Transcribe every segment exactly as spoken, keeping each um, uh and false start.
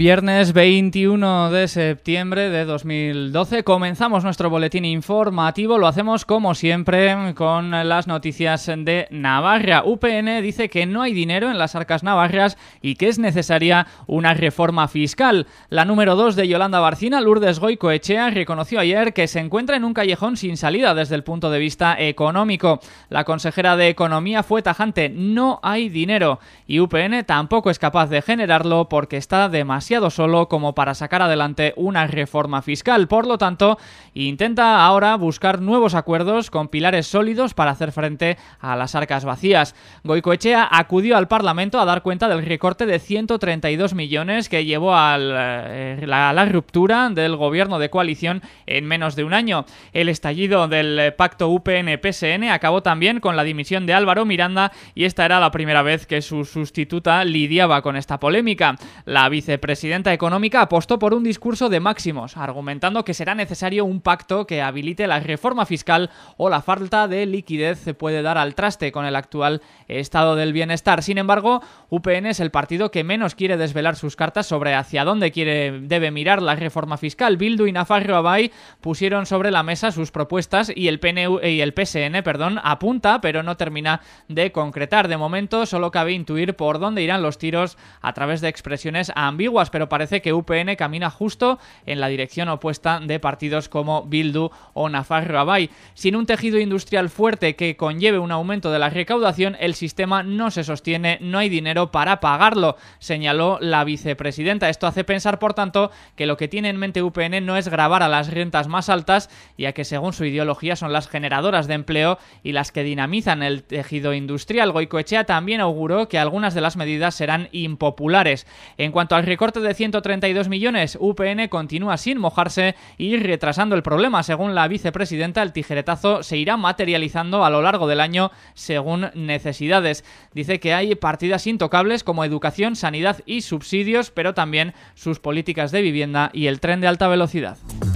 Viernes veintiuno de septiembre de dos mil doce comenzamos nuestro boletín informativo. Lo hacemos como siempre con las noticias de Navarra. U P N dice que no hay dinero en las arcas navarras y que es necesaria una reforma fiscal. La número dos de Yolanda Barcina, Lourdes Goicoechea, reconoció ayer que se encuentra en un callejón sin salida desde el punto de vista económico. La consejera de Economía fue tajante: no hay dinero, y U P N tampoco es capaz de generarlo porque está demasiado solo como para sacar adelante una reforma fiscal. Por lo tanto, intenta ahora buscar nuevos acuerdos con pilares sólidos para hacer frente a las arcas vacías. Goicoechea acudió al Parlamento a dar cuenta del recorte de ciento treinta y dos millones que llevó a la, la, la ruptura del gobierno de coalición en menos de un año. El estallido del pacto U P N P S N acabó también con la dimisión de Álvaro Miranda, y esta era la primera vez que su sustituta lidiaba con esta polémica. La vicepresidenta presidenta económica apostó por un discurso de máximos, argumentando que será necesario un pacto que habilite la reforma fiscal o la falta de liquidez se puede dar al traste con el actual estado del bienestar. Sin embargo, U P N es el partido que menos quiere desvelar sus cartas sobre hacia dónde quiere debe mirar la reforma fiscal. Bildu y Nafarroa Bai pusieron sobre la mesa sus propuestas y el P N U y el P S N, perdón, apunta pero no termina de concretar. De momento solo cabe intuir por dónde irán los tiros a través de expresiones ambiguas, pero parece que U P N camina justo en la dirección opuesta de partidos como Bildu o Nafarroa Bai. Sin un tejido industrial fuerte que conlleve un aumento de la recaudación, el sistema no se sostiene, no hay dinero para pagarlo, señaló la vicepresidenta. Esto hace pensar, por tanto, que lo que tiene en mente U P N no es gravar a las rentas más altas, ya que según su ideología son las generadoras de empleo y las que dinamizan el tejido industrial. Goicoechea también auguró que algunas de las medidas serán impopulares. En cuanto al recorte de ciento treinta y dos millones, U P N continúa sin mojarse y retrasando el problema. Según la vicepresidenta, el tijeretazo se irá materializando a lo largo del año según necesidades. Dice que hay partidas intocables como educación, sanidad y subsidios, pero también sus políticas de vivienda y el tren de alta velocidad.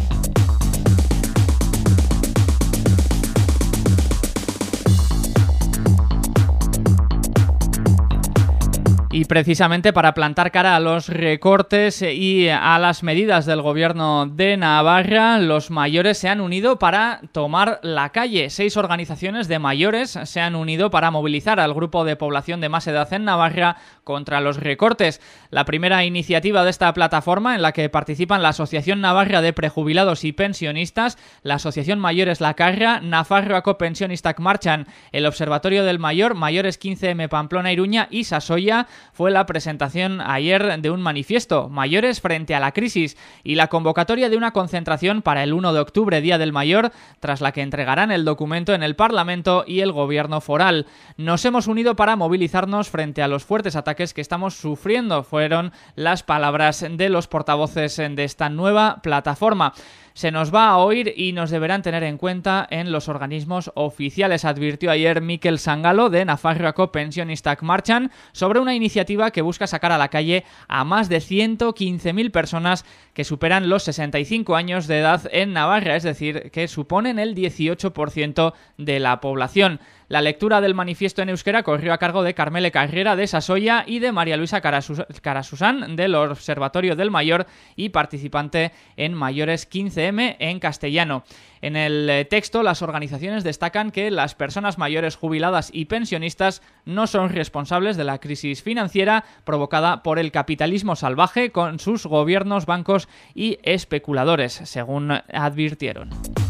Y precisamente para plantar cara a los recortes y a las medidas del gobierno de Navarra, los mayores se han unido para tomar la calle. Seis organizaciones de mayores se han unido para movilizar al grupo de población de más edad en Navarra contra los recortes. La primera iniciativa de esta plataforma, en la que participan la Asociación Navarra de Prejubilados y Pensionistas, la Asociación Mayores La Carra, Nafarroako Pensionistak Marchan, el Observatorio del Mayor, Mayores quince eme Pamplona Iruña y Sasoya, fue la presentación ayer de un manifiesto, Mayores frente a la crisis, y la convocatoria de una concentración para el uno de octubre, Día del Mayor, tras la que entregarán el documento en el Parlamento y el Gobierno foral. Nos hemos unido para movilizarnos frente a los fuertes ataques que estamos sufriendo, fueron las palabras de los portavoces de esta nueva plataforma. Se nos va a oír y nos deberán tener en cuenta en los organismos oficiales, advirtió ayer Mikel Sangalo de Nafarroako Pensionistak Marchan sobre una iniciativa que busca sacar a la calle a más de ciento quince mil personas que superan los sesenta y cinco años de edad en Navarra, es decir, que suponen el dieciocho por ciento de la población. La lectura del manifiesto en euskera corrió a cargo de Carmele Carrera de Sasoya y de María Luisa Carasusán del Observatorio del Mayor y participante en Mayores quince eme en castellano. En el texto, las organizaciones destacan que las personas mayores jubiladas y pensionistas no son responsables de la crisis financiera provocada por el capitalismo salvaje con sus gobiernos, bancos y especuladores, según advirtieron.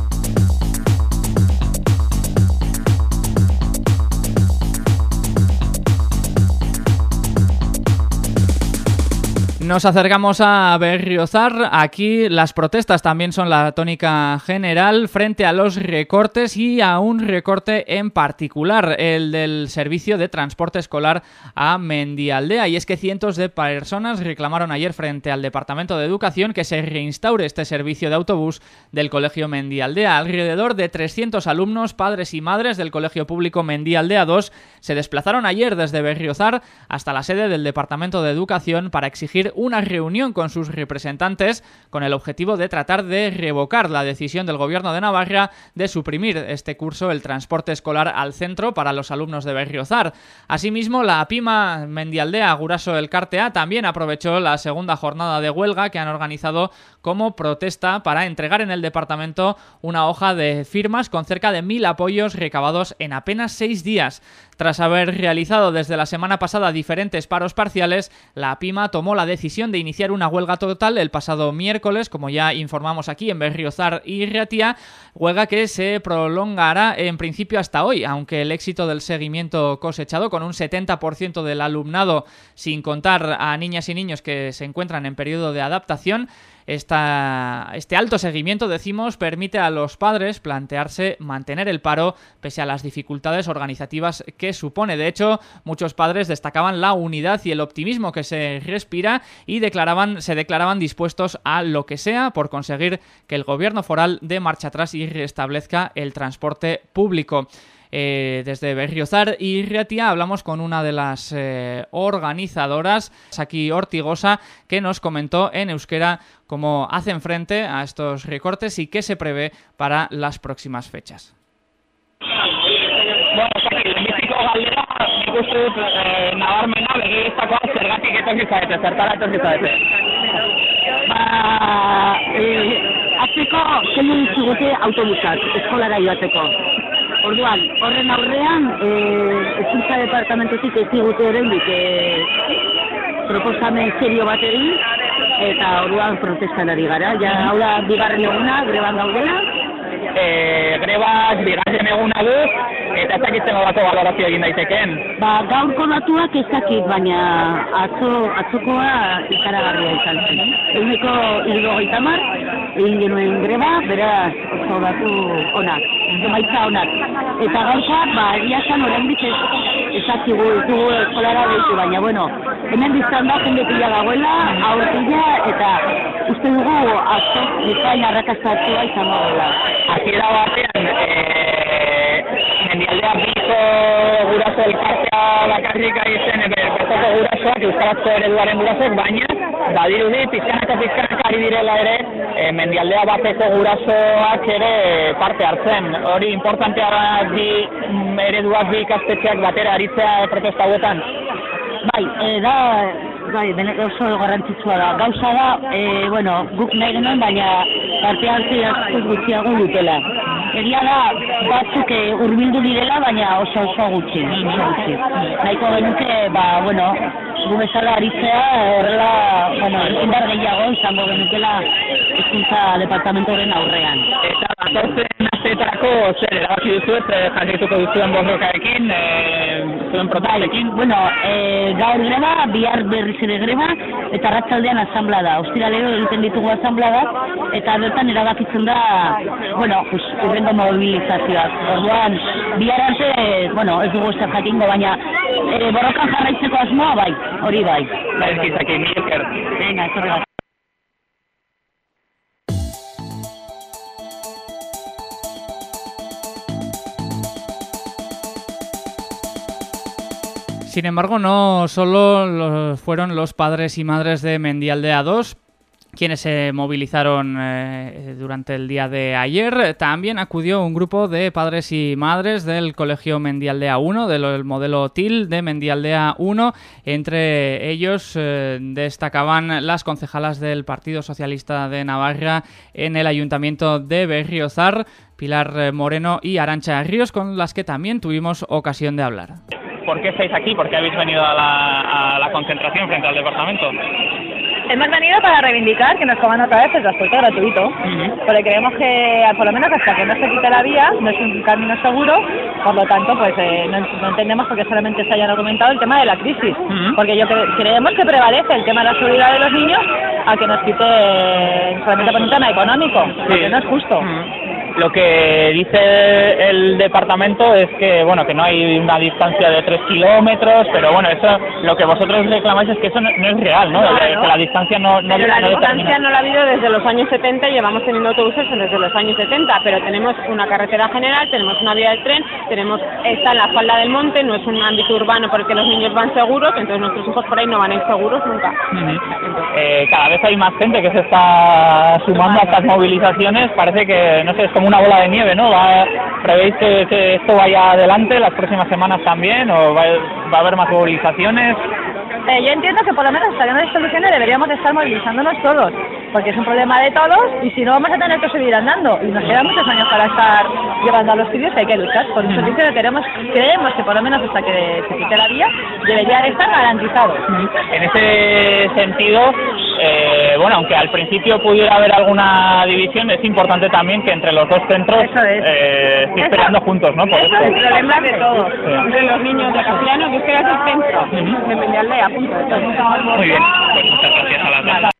Nos acercamos a Berriozar. Aquí las protestas también son la tónica general frente a los recortes y a un recorte en particular, el del servicio de transporte escolar a Mendialdea. Y es que cientos de personas reclamaron ayer frente al Departamento de Educación que se reinstaure este servicio de autobús del Colegio Mendialdea. Alrededor de trescientos alumnos, padres y madres del Colegio Público Mendialdea dos se desplazaron ayer desde Berriozar hasta la sede del Departamento de Educación para exigir una reunión con sus representantes con el objetivo de tratar de revocar la decisión del Gobierno de Navarra de suprimir este curso el transporte escolar al centro para los alumnos de Berriozar. Asimismo, la PIMA Mendialdea Guraso Elkartea también aprovechó la segunda jornada de huelga que han organizado como protesta para entregar en el departamento una hoja de firmas con cerca de mil apoyos recabados en apenas seis días. Tras haber realizado desde la semana pasada diferentes paros parciales, la PIMA tomó la decisión de iniciar una huelga total el pasado miércoles, como ya informamos aquí en Berriozar y Ratia, huelga que se prolongará en principio hasta hoy, aunque el éxito del seguimiento cosechado con un setenta por ciento del alumnado, sin contar a niñas y niños que se encuentran en periodo de adaptación, Esta, este alto seguimiento, decimos, permite a los padres plantearse mantener el paro pese a las dificultades organizativas que supone. De hecho, muchos padres destacaban la unidad y el optimismo que se respira y declaraban, se declaraban dispuestos a lo que sea por conseguir que el gobierno foral dé marcha atrás y restablezca el transporte público. Eh, desde Berriozar y Ratia hablamos con una de las eh, organizadoras, Saki Ortigosa, que nos comentó en euskera cómo hacen frente a estos recortes y qué se prevé para las próximas fechas. Bueno, Saki, lehenbiziko galdera, nik uste dut eh, nabarmena begireztakoa zergatik etorki zarete, zertara etorki zarete. Ba, eh, azteko kendu dizugute autobusak, eskolara joateko. Orduan, horren aurrean, hezkuntza eh, departamentotik ez digute oraindik eh, proposamen serio bat egin, eta orduan protestan ari gara. Ja, hau da, bigarren eguna, greban gaudela. Eh, grebak bigarren eguna du, eta ez dakitzen olako balorazio egin daitekeen. Ba, gaurko datuak ez dakit, baina atzo, atzokoa ikaragarria izan zen. Eguneko hirurogeita hamar, egin genuen greba, beraz, oso datu onak, emaitza onak. Eta gauza, ba, egia esan oraindik ez ezakigu, ez dugu eskolara deitu, baina, bueno, hemen biztan da, jende pila dagoela, aurtila, eta uste dugu, atzo, bezain arrakastatua izango dela. Hasiera batean, eh, Mendialdea biko guraso elkartea bakarrik ari zen, bertako gurasoak, euskarazko ereduaren gurasoak, baina badirudi pizkanaka pizkanaka ari direla ere, eh, Mendialdea bateko gurasoak ere parte hartzen. Hori importantea da bi ereduak, bi ikastetxeak batera aritzea protesta hauetan. Bai, e, da, bai, oso garrantzitsua da. Gauza da, e, bueno, guk nahi genuen, baina parte hartze asko gutxiago dutela. Egia da, batzuk hurbildu direla, baina oso oso gutxi, oso gutxi. Nahiko genuke, ba, bueno, gu bezala aritzea, horrela, bueno, indar gehiago izango genukela hezkuntza departamentoren aurrean. Eta datozen asteetarako zer erabaki duzu, ez jarrituko duzuen borrokarekin, e, zuen protestekin? Bai, bueno, e, gaur greba, bihar berriz ere greba, eta arratsaldean asanblada. Ostiralero egiten ditugu asanblada, eta bertan erabakitzen da, bueno, pues, urrengo mobilizazioak. Orduan, bihar arte, bueno, ez dugu ez jakingo, baina e, borrokan jarraitzeko asmoa, bai, hori bai. Bai, ezkitzaki, mi esker. Venga, zorra. Sin embargo, no solo lo fueron los padres y madres de Mendialdea dos quienes se movilizaron eh, durante el día de ayer. También acudió un grupo de padres y madres del Colegio Mendialdea uno, del modelo T I L de Mendialdea uno. Entre ellos eh, destacaban las concejalas del Partido Socialista de Navarra en el Ayuntamiento de Berriozar, Pilar Moreno y Arantxa Ríos, con las que también tuvimos ocasión de hablar. ¿Por qué estáis aquí? ¿Por qué habéis venido a la, a la concentración frente al departamento? Hemos venido para reivindicar que nos coman otra vez el transporte gratuito, uh-huh. porque creemos que, por lo menos hasta que no se quite la vía, no es un camino seguro, por lo tanto, pues eh, no, no entendemos por qué solamente se hayan argumentado el tema de la crisis, uh-huh. porque yo cre- creemos que prevalece el tema de la seguridad de los niños a que nos quite solamente por un tema económico, sí. porque no es justo. Uh-huh. Lo que dice el departamento es que, bueno, que no hay una distancia de tres kilómetros, pero bueno, eso, lo que vosotros reclamáis es que eso no, no es real, ¿no? Claro. Que la distancia no, no, Pero la no distancia determina. no la ha habido desde los años setenta y llevamos teniendo autobuses desde los años setenta, pero tenemos una carretera general, tenemos una vía del tren, tenemos está en la falda del monte, no es un ámbito urbano por el que los niños van seguros, entonces nuestros hijos por ahí no van a ir seguros nunca. Uh-huh. Eh, cada vez hay más gente que se está sumando a estas movilizaciones, parece que, no sé, es como una bola de nieve, ¿no? Va, ¿Prevéis que, que esto vaya adelante las próximas semanas también o va, va a haber más movilizaciones? Eh, yo entiendo que por lo menos hasta que no hay soluciones deberíamos de estar movilizándonos todos, porque es un problema de todos y si no vamos a tener que seguir andando y nos quedan muchos años para estar llevando a los sitios que hay que luchar. Por un servicio que queremos, creemos que por lo menos hasta que se quite la vía debería de estar garantizado. En ese sentido, eh, bueno, aunque al principio pudiera haber alguna división, es importante también que entre los dos centros eh, estén peleando juntos, ¿no? Por Eso esto. es el problema de todos, Sí. entre los niños de Castellano, que es que es el centro, de Medialdea, punto. Muy bien, pues muchas gracias a las dos.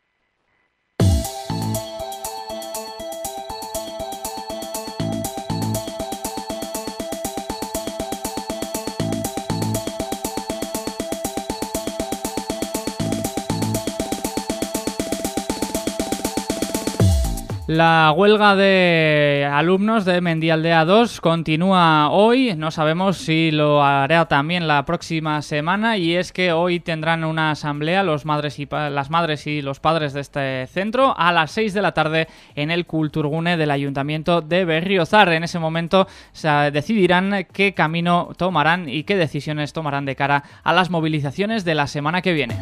La huelga de alumnos de Mendialdea dos continúa hoy, no sabemos si lo hará también la próxima semana, y es que hoy tendrán una asamblea los madres y pa- las madres y los padres de este centro a las seis de la tarde en el Kulturgune del Ayuntamiento de Berriozar. En ese momento se decidirán qué camino tomarán y qué decisiones tomarán de cara a las movilizaciones de la semana que viene.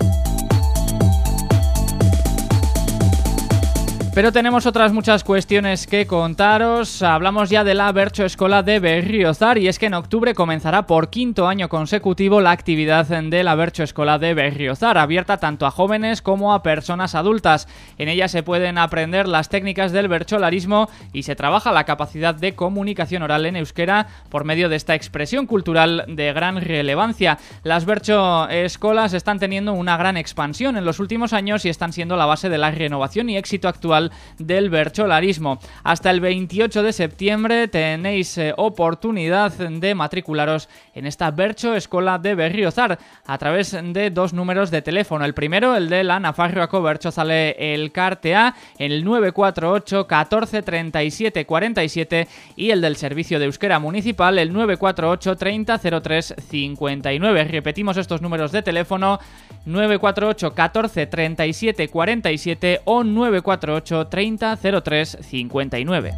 Pero tenemos otras muchas cuestiones que contaros. Hablamos ya de la Bertxoeskola de Berriozar, y es que en octubre comenzará por quinto año consecutivo la actividad de la Bertxoeskola de Berriozar, abierta tanto a jóvenes como a personas adultas. En ella se pueden aprender las técnicas del bertsolarismo y se trabaja la capacidad de comunicación oral en euskera por medio de esta expresión cultural de gran relevancia. Las Bertxoeskolas están teniendo una gran expansión en los últimos años y están siendo la base de la renovación y éxito actual del bertsolarismo. Hasta el veintiocho de septiembre tenéis eh, oportunidad de matricularos en esta Bertxoeskola de Berriozar a través de dos números de teléfono. El primero, el de la Nafarroako Bertsozale Elkartea, el nueve cuatro ocho catorce treinta y siete cuarenta y siete, y el del Servicio de Euskera Municipal, el nueve cuatro ocho treinta cero tres cincuenta y nueve. Repetimos estos números de teléfono: nueve cuatro ocho catorce treinta y siete cuarenta y siete o nueve cuatro ocho treinta cero tres cincuenta y nueve.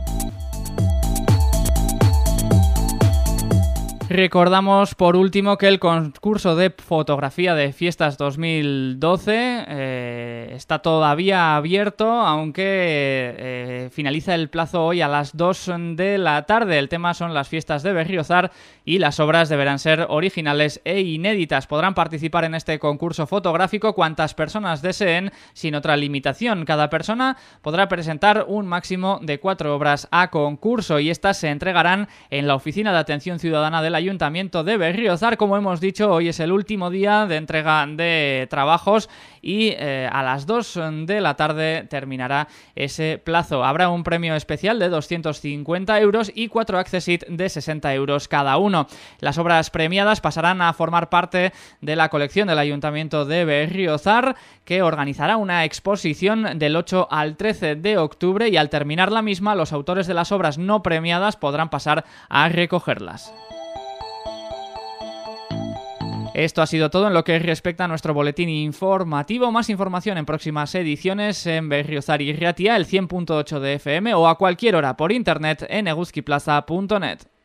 Recordamos por último que el concurso de fotografía de Fiestas dos mil doce eh, está todavía abierto, aunque eh, finaliza el plazo hoy a las dos de la tarde. El tema son las fiestas de Berriozar y las obras deberán ser originales e inéditas. Podrán participar en este concurso fotográfico cuantas personas deseen, sin otra limitación. Cada persona podrá presentar un máximo de cuatro obras a concurso, y estas se entregarán en la Oficina de Atención Ciudadana de la Ayuntamiento de Berriozar. Como hemos dicho, hoy es el último día de entrega de trabajos y eh, a las dos de la tarde terminará ese plazo. Habrá un premio especial de doscientos cincuenta euros y cuatro accessit de sesenta euros cada uno. Las obras premiadas pasarán a formar parte de la colección del Ayuntamiento de Berriozar, que organizará una exposición del ocho al trece de octubre, y al terminar la misma, los autores de las obras no premiadas podrán pasar a recogerlas. Esto ha sido todo en lo que respecta a nuestro boletín informativo. Más información en próximas ediciones en Berriozar y Ratia, el cien punto ocho de F M, o a cualquier hora por internet en eguzkiplaza punto net.